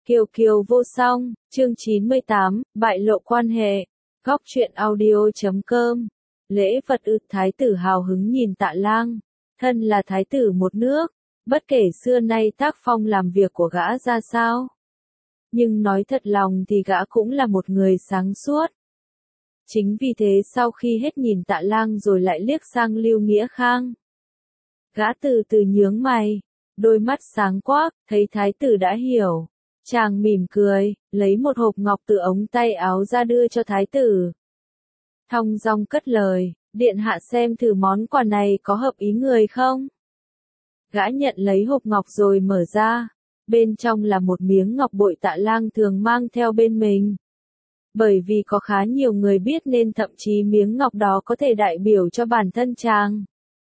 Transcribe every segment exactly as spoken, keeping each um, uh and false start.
Kiều Kiều vô song, chương chín mươi tám, bại lộ quan hệ. Góc truyện audio chấm com. Lễ vật ư? Thái tử hào hứng nhìn Tạ Lang. Thân là thái tử một nước, bất kể xưa nay tác phong làm việc của gã ra sao. Nhưng nói thật lòng thì gã cũng là một người sáng suốt. Chính vì thế sau khi hết nhìn Tạ Lang rồi lại liếc sang Lưu Nghĩa Khang. Gã từ từ nhướng mày, đôi mắt sáng quắc, thấy thái tử đã hiểu. Chàng mỉm cười, lấy một hộp ngọc từ ống tay áo ra đưa cho thái tử. Thong dong cất lời, điện hạ xem thử món quà này có hợp ý người không? Gã nhận lấy hộp ngọc rồi mở ra, bên trong là một miếng ngọc bội Tạ Lang thường mang theo bên mình. Bởi vì có khá nhiều người biết nên thậm chí miếng ngọc đó có thể đại biểu cho bản thân chàng.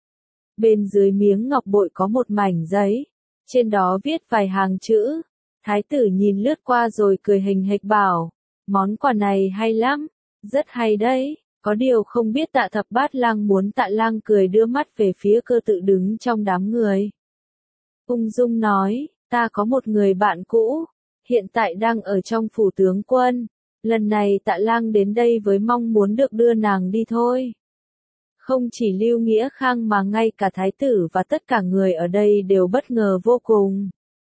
Bên dưới miếng ngọc bội có một mảnh giấy, trên đó viết vài hàng chữ. Thái tử nhìn lướt qua rồi cười hình hệch bảo, món quà này hay lắm, rất hay đấy, có điều không biết Tạ Thập Bát Lang muốn. Tạ Lang cười đưa mắt về phía Cơ Tự đứng trong đám người. Ung dung nói, ta có một người bạn cũ, hiện tại đang ở trong phủ tướng quân, lần này Tạ Lang đến đây với mong muốn được đưa nàng đi thôi. Không chỉ Lưu Nghĩa Khang mà ngay cả thái tử và tất cả người ở đây đều bất ngờ vô cùng.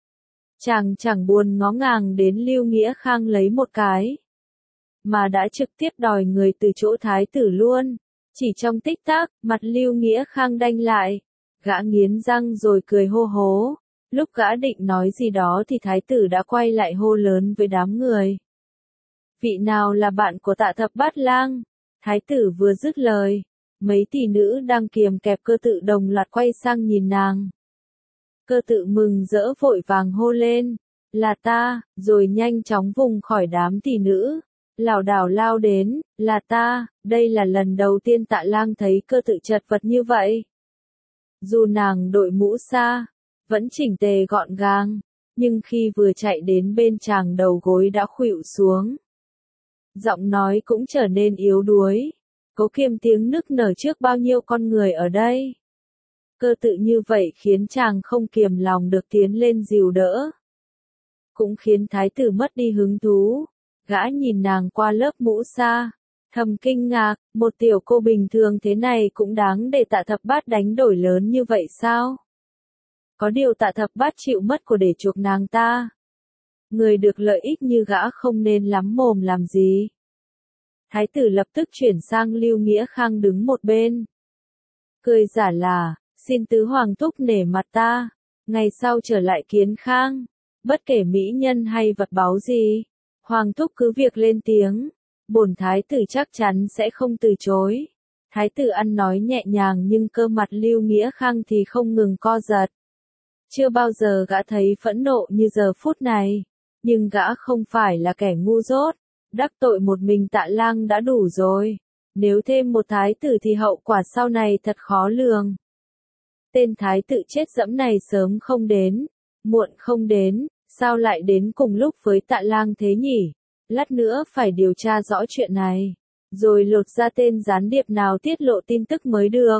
Chàng chẳng buồn ngó ngàng đến Lưu Nghĩa Khang lấy một cái, mà đã trực tiếp đòi người từ chỗ thái tử luôn. Chỉ trong tích tắc, mặt Lưu Nghĩa Khang đanh lại, gã nghiến răng rồi cười hô hố. Lúc gã định nói gì đó thì thái tử đã quay lại hô lớn với đám người. Vị nào là bạn của Tạ Thập Bát Lang? Thái tử vừa dứt lời, mấy tỷ nữ đang kiềm kẹp Cơ Tự đồng loạt quay sang nhìn nàng. Cơ Tự mừng rỡ vội vàng hô lên, là ta, rồi nhanh chóng vùng khỏi đám tỷ nữ, lảo đảo lao đến, là ta. Đây là lần đầu tiên Tạ Lang thấy Cơ Tự chật vật như vậy. Dù nàng đội mũ sa, vẫn chỉnh tề gọn gàng, nhưng khi vừa chạy đến bên chàng đầu gối đã khuỵu xuống. Giọng nói cũng trở nên yếu đuối, cố kiềm tiếng nức nở trước bao nhiêu con người ở đây. Cơ Tự như vậy khiến chàng không kiềm lòng được tiến lên dìu đỡ. Cũng khiến thái tử mất đi hứng thú. Gã nhìn nàng qua lớp mũ sa, thầm kinh ngạc, một tiểu cô bình thường thế này cũng đáng để Tạ Thập Bát đánh đổi lớn như vậy sao? Có điều Tạ Thập Bát chịu mất của để chuộc nàng ta. Người được lợi ích như gã không nên lắm mồm làm gì. Thái tử lập tức chuyển sang Lưu Nghĩa Khang đứng một bên. Cười giả là, xin tứ hoàng thúc nể mặt ta, ngày sau trở lại Kiến Khang, bất kể mỹ nhân hay vật báu gì, hoàng thúc cứ việc lên tiếng, bổn thái tử chắc chắn sẽ không từ chối. Thái tử ăn nói nhẹ nhàng nhưng cơ mặt Lưu Nghĩa Khang thì không ngừng co giật. Chưa bao giờ gã thấy phẫn nộ như giờ phút này, nhưng gã không phải là kẻ ngu dốt, đắc tội một mình Tạ Lang đã đủ rồi, nếu thêm một thái tử thì hậu quả sau này thật khó lường. Tên thái tử chết dẫm này sớm không đến, muộn không đến, sao lại đến cùng lúc với Tạ Lang thế nhỉ? Lát nữa phải điều tra rõ chuyện này, rồi lột ra tên gián điệp nào tiết lộ tin tức mới được.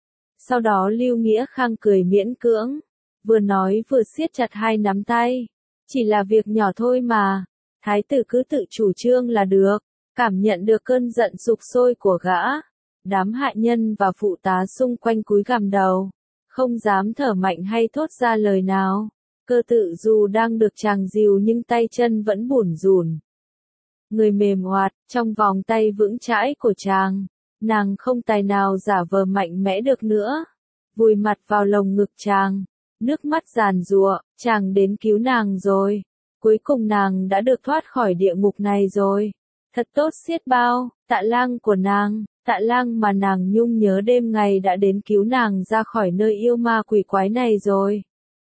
Sau đó Lưu Nghĩa Khang cười miễn cưỡng, vừa nói vừa siết chặt hai nắm tay. Chỉ là việc nhỏ thôi mà, thái tử cứ tự chủ trương là được. Cảm nhận được cơn giận sục sôi của gã, đám hạ nhân và phụ tá xung quanh cúi gằm đầu, không dám thở mạnh hay thốt ra lời nào. Cơ Tự dù đang được chàng dìu nhưng tay chân vẫn bủn rủn. Người mềm oạt, trong vòng tay vững chãi của chàng, nàng không tài nào giả vờ mạnh mẽ được nữa. Vùi mặt vào lồng ngực chàng, nước mắt giàn giụa, chàng đến cứu nàng rồi. Cuối cùng nàng đã được thoát khỏi địa ngục này rồi. Thật tốt xiết bao, Tạ Lang của nàng, Tạ Lang mà nàng nhung nhớ đêm ngày đã đến cứu nàng ra khỏi nơi yêu ma quỷ quái này rồi.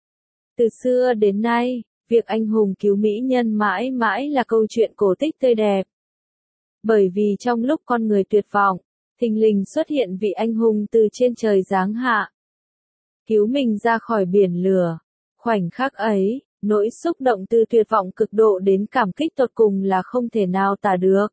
Từ xưa đến nay, việc anh hùng cứu mỹ nhân mãi mãi là câu chuyện cổ tích tươi đẹp. Bởi vì trong lúc con người tuyệt vọng, thình lình xuất hiện vị anh hùng từ trên trời giáng hạ, cứu mình ra khỏi biển lửa. Khoảnh khắc ấy, nỗi xúc động từ tuyệt vọng cực độ đến cảm kích tột cùng là không thể nào tả được.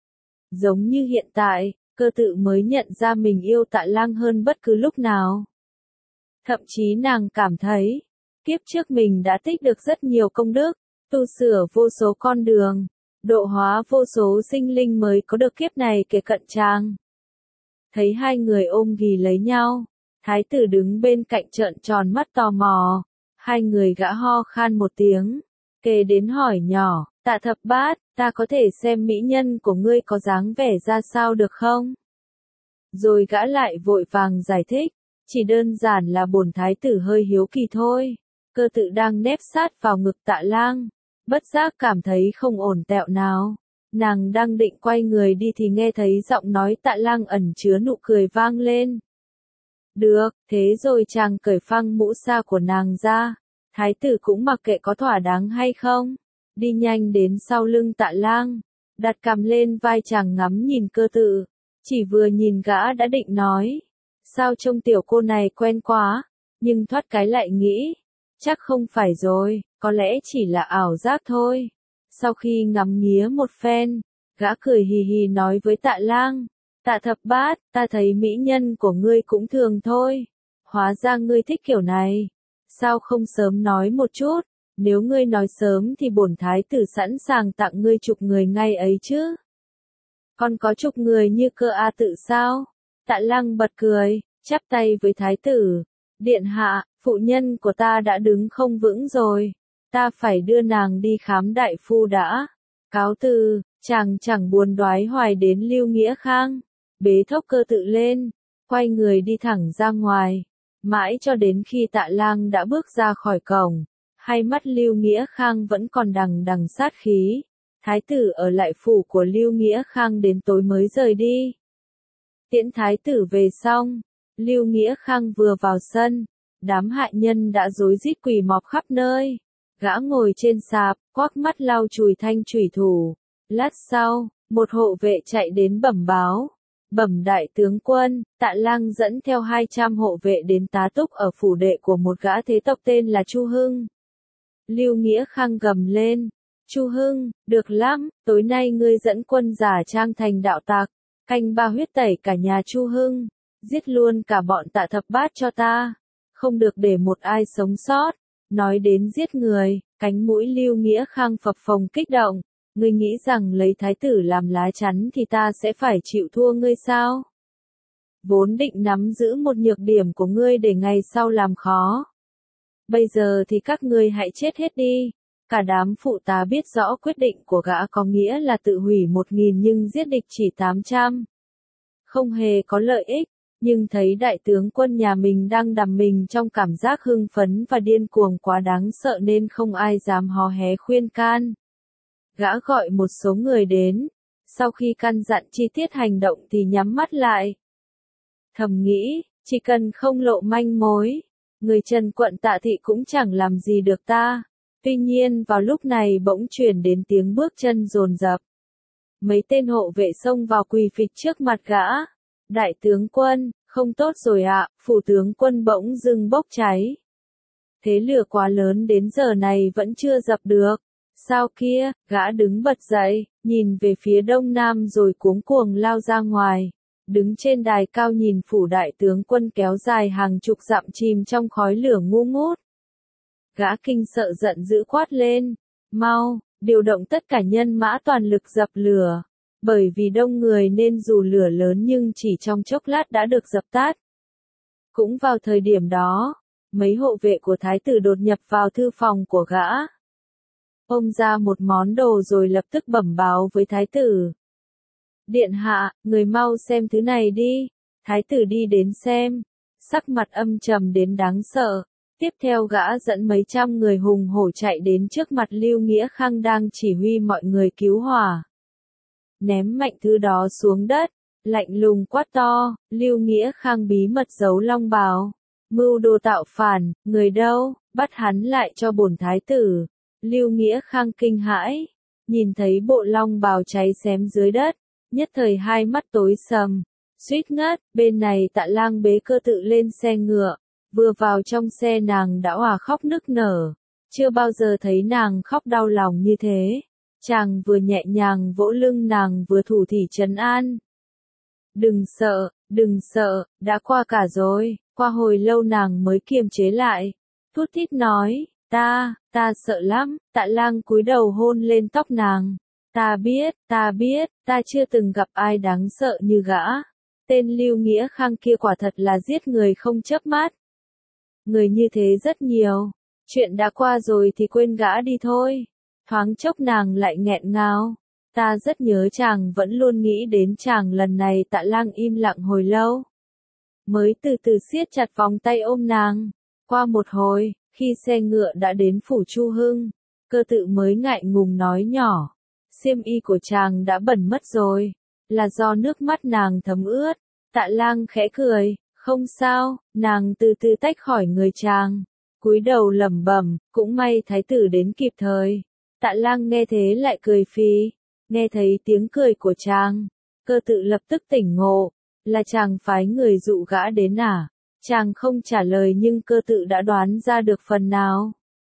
Giống như hiện tại, Cơ Tự mới nhận ra mình yêu Tạ Lang hơn bất cứ lúc nào. Thậm chí nàng cảm thấy, kiếp trước mình đã tích được rất nhiều công đức, tu sửa vô số con đường, độ hóa vô số sinh linh mới có được kiếp này kề cận chàng. Thấy hai người ôm ghì lấy nhau, thái tử đứng bên cạnh trợn tròn mắt tò mò, hai người gã ho khan một tiếng, kề đến hỏi nhỏ, Tạ Thập Bát, ta có thể xem mỹ nhân của ngươi có dáng vẻ ra sao được không? Rồi gã lại vội vàng giải thích, chỉ đơn giản là bổn thái tử hơi hiếu kỳ thôi. Cơ tự đang nép sát vào ngực Tạ Lang, bất giác cảm thấy không ổn tẹo nào. Nàng đang định quay người đi thì nghe thấy giọng nói Tạ Lang ẩn chứa nụ cười vang lên. Được, thế rồi chàng cởi phăng mũ sa của nàng ra. Thái tử cũng mặc kệ có thỏa đáng hay không. Đi nhanh đến sau lưng Tạ Lang, đặt cằm lên vai chàng ngắm nhìn cơ tự. Chỉ vừa nhìn gã đã định nói. Sao trông tiểu cô này quen quá, nhưng thoát cái lại nghĩ. Chắc không phải rồi, có lẽ chỉ là ảo giác thôi. Sau khi ngắm nghía một phen, gã cười hì hì nói với Tạ Lang, Tạ Thập Bát, ta thấy mỹ nhân của ngươi cũng thường thôi. Hóa ra ngươi thích kiểu này. Sao không sớm nói một chút, nếu ngươi nói sớm thì bổn thái tử sẵn sàng tặng ngươi chục người ngay ấy chứ. Còn có chục người như cơ A tự sao? Tạ Lang bật cười, chắp tay với thái tử. Điện hạ, phụ nhân của ta đã đứng không vững rồi. Ta phải đưa nàng đi khám đại phu đã. Cáo từ, chàng chẳng buồn đoái hoài đến Lưu Nghĩa Khang. Bế thốc cơ tự lên, quay người đi thẳng ra ngoài. Mãi cho đến khi Tạ Lang đã bước ra khỏi cổng, hai mắt Lưu Nghĩa Khang vẫn còn đằng đằng sát khí. Thái tử ở lại phủ của Lưu Nghĩa Khang đến tối mới rời đi. Tiễn thái tử về xong, Lưu Nghĩa Khang vừa vào sân, đám hạ nhân đã rối rít quỳ mọp khắp nơi. Gã ngồi trên sạp, quắc mắt lau chùi thanh chủy thủ. Lát sau, một hộ vệ chạy đến bẩm báo. Bẩm đại tướng quân, Tạ Lang dẫn theo hai trăm hộ vệ đến tá túc ở phủ đệ của một gã thế tộc tên là Chu Hưng. Lưu Nghĩa Khang gầm lên. Chu Hưng, được lắm, tối nay ngươi dẫn quân giả trang thành đạo tặc, canh ba huyết tẩy cả nhà Chu Hưng, giết luôn cả bọn Tạ Thập Bát cho ta, không được để một ai sống sót. Nói đến giết người, cánh mũi Lưu Nghĩa Khang phập phồng kích động, ngươi nghĩ rằng lấy thái tử làm lá chắn thì ta sẽ phải chịu thua ngươi sao? Vốn định nắm giữ một nhược điểm của ngươi để ngày sau làm khó. Bây giờ thì các ngươi hãy chết hết đi. Cả đám phụ tá biết rõ quyết định của gã có nghĩa là tự hủy một nghìn nhưng giết địch chỉ tám trăm. Không hề có lợi ích, nhưng thấy đại tướng quân nhà mình đang đắm mình trong cảm giác hưng phấn và điên cuồng quá đáng sợ nên không ai dám hò hé khuyên can. Gã gọi một số người đến, sau khi căn dặn chi tiết hành động thì nhắm mắt lại. Thầm nghĩ, chỉ cần không lộ manh mối, người Trần quận Tạ Thị cũng chẳng làm gì được ta. Tuy nhiên vào lúc này bỗng truyền đến tiếng bước chân dồn dập. Mấy tên hộ vệ xông vào quỳ phịch trước mặt gã. Đại tướng quân, không tốt rồi ạ, phủ tướng quân bỗng dưng bốc cháy. Thế lửa quá lớn đến giờ này vẫn chưa dập được. Sao kia, gã đứng bật dậy, nhìn về phía đông nam rồi cuống cuồng lao ra ngoài. Đứng trên đài cao nhìn phủ đại tướng quân kéo dài hàng chục dặm chìm trong khói lửa ngu ngút. Gã kinh sợ giận dữ quát lên, mau, điều động tất cả nhân mã toàn lực dập lửa. Bởi vì đông người nên dù lửa lớn nhưng chỉ trong chốc lát đã được dập tắt. Cũng vào thời điểm đó, mấy hộ vệ của thái tử đột nhập vào thư phòng của gã. Ông ra một món đồ rồi lập tức bẩm báo với thái tử. Điện hạ, người mau xem thứ này đi. Thái tử đi đến xem, sắc mặt âm trầm đến đáng sợ. Tiếp theo gã dẫn mấy trăm người hùng hổ chạy đến trước mặt Lưu Nghĩa Khang đang chỉ huy mọi người cứu hỏa. Ném mạnh thứ đó xuống đất, lạnh lùng quát to, Lưu Nghĩa Khang bí mật giấu long bào. Mưu đồ tạo phản, người đâu, bắt hắn lại cho bổn thái tử. Lưu Nghĩa Khang kinh hãi, nhìn thấy bộ long bào cháy xém dưới đất, nhất thời hai mắt tối sầm, suýt ngất. Bên này Tạ Lang bế cơ tự lên xe ngựa, vừa vào trong xe nàng đã òa khóc nức nở, chưa bao giờ thấy nàng khóc đau lòng như thế. Chàng vừa nhẹ nhàng vỗ lưng nàng vừa thủ thỉ trấn an. Đừng sợ, đừng sợ, đã qua cả rồi. Qua hồi lâu nàng mới kiềm chế lại, thút thít nói, Ta, ta sợ lắm, Tạ Lang cúi đầu hôn lên tóc nàng. Ta biết, ta biết, ta chưa từng gặp ai đáng sợ như gã. Tên Lưu Nghĩa Khang kia quả thật là giết người không chớp mắt. Người như thế rất nhiều. Chuyện đã qua rồi thì quên gã đi thôi. Thoáng chốc nàng lại nghẹn ngào. Ta rất nhớ chàng, vẫn luôn nghĩ đến chàng. Lần này Tạ Lang im lặng hồi lâu, mới từ từ siết chặt vòng tay ôm nàng. Qua một hồi, khi xe ngựa đã đến phủ Chu Hưng, Cơ Tự mới ngại ngùng nói nhỏ. Xiêm y của chàng đã bẩn mất rồi. Là do nước mắt nàng thấm ướt. Tạ Lang khẽ cười. Không sao, nàng từ từ tách khỏi người chàng. Cúi đầu lẩm bẩm, cũng may thái tử đến kịp thời. Tạ Lang nghe thế lại cười phì. Nghe thấy tiếng cười của chàng, Cơ Tự lập tức tỉnh ngộ. Là chàng phái người dụ gã đến à? Chàng không trả lời nhưng Cơ Tự đã đoán ra được phần nào.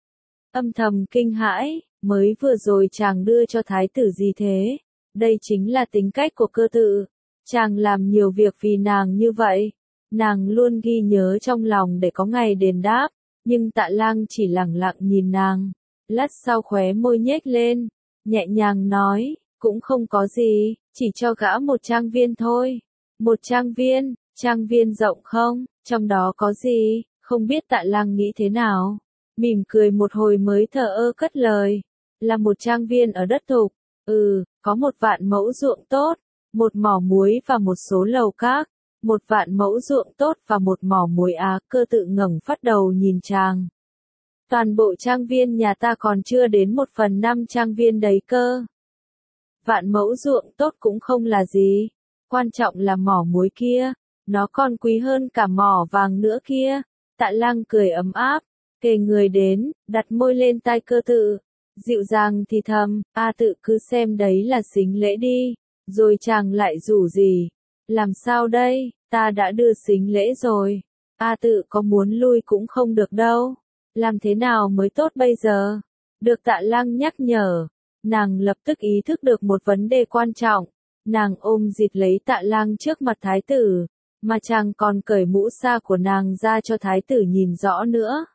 Âm thầm kinh hãi, mới vừa rồi chàng đưa cho thái tử gì thế? Đây chính là tính cách của Cơ Tự. Chàng làm nhiều việc vì nàng như vậy. Nàng luôn ghi nhớ trong lòng để có ngày đền đáp. Nhưng Tạ Lang chỉ lẳng lặng nhìn nàng. Lát sau khóe môi nhếch lên, nhẹ nhàng nói, cũng không có gì, chỉ cho gã một trang viên thôi. Một trang viên, trang viên rộng không, trong đó có gì, không biết Tạ Lang nghĩ thế nào. Mỉm cười một hồi mới thờ ơ cất lời, là một trang viên ở đất thục, ừ, có một vạn mẫu ruộng tốt, một mỏ muối và một số lầu các, một vạn mẫu ruộng tốt và một mỏ muối á. Cơ Tự ngẩng phát đầu nhìn chàng. Toàn bộ trang viên nhà ta còn chưa đến một phần năm trang viên đấy cơ. Vạn mẫu ruộng tốt cũng không là gì, quan trọng là mỏ muối kia, nó còn quý hơn cả mỏ vàng nữa kia. Tạ Lang cười ấm áp, kề người đến, đặt môi lên tai Cơ Tự, dịu dàng thì thầm, A Tự cứ xem đấy là sính lễ đi. Rồi chàng lại rủ gì, làm sao đây, ta đã đưa sính lễ rồi, A Tự có muốn lui cũng không được đâu. Làm thế nào mới tốt bây giờ? Được Tạ Lang nhắc nhở, nàng lập tức ý thức được một vấn đề quan trọng. Nàng ôm dịt lấy Tạ Lang trước mặt thái tử, mà chàng còn cởi mũ sa của nàng ra cho thái tử nhìn rõ nữa.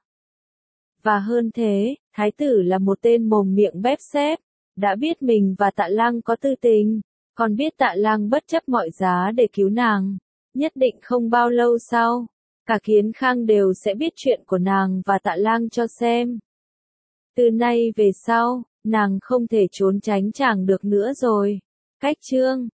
Và hơn thế, thái tử là một tên mồm miệng bép xép, đã biết mình và Tạ Lang có tư tình, còn biết Tạ Lang bất chấp mọi giá để cứu nàng. Nhất định không bao lâu sau, cả Kiến Khang đều sẽ biết chuyện của nàng và Tạ Lang cho xem. Từ nay về sau, nàng không thể trốn tránh chàng được nữa rồi. Cách chương